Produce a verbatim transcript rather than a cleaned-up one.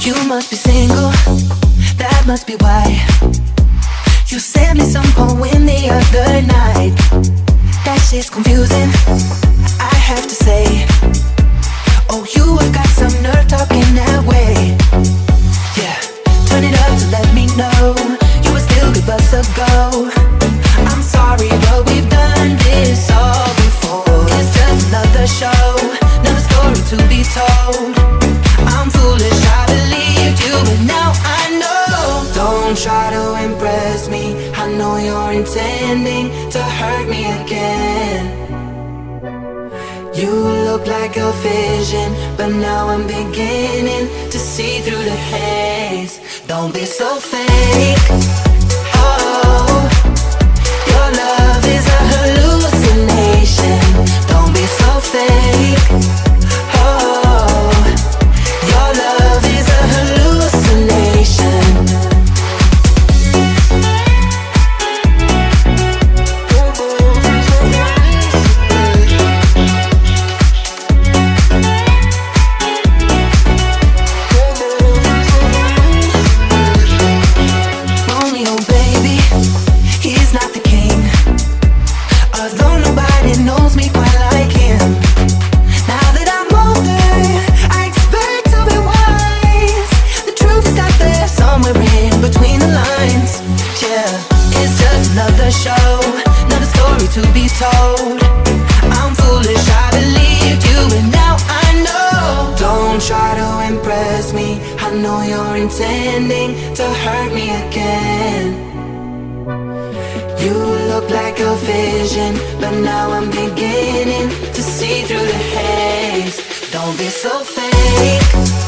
You must be single, that must be why you sent me some poem the other night. That shit's confusing, I have to say. Oh, you have got some nerve talking that way. Yeah, turn it up to let me know you would still give us a go. I'm sorry, but we've done this all before. It's just another show, another story to be told. I'm foolish, I believed you, but now I know. Don't try to impress me, I know you're intending to hurt me again. You look like a vision, but now I'm beginning to see through the haze. Don't be so fake. Oh, your love is a hallucination. Don't be so fake. Oh, your love is a hallucination. Romeo, baby, he's not the king, although nobody knows me quite like him. Now that I'm older, I expect to be wise. The truth is out there somewhere in between the lines. Yeah, it's just another show, another story to be told. I'm foolish, I believed you, and now I know. Don't try to impress me, I know you're intending to hurt me again. You look like a vision, but now I'm beginning to see through the haze. Don't be so fake.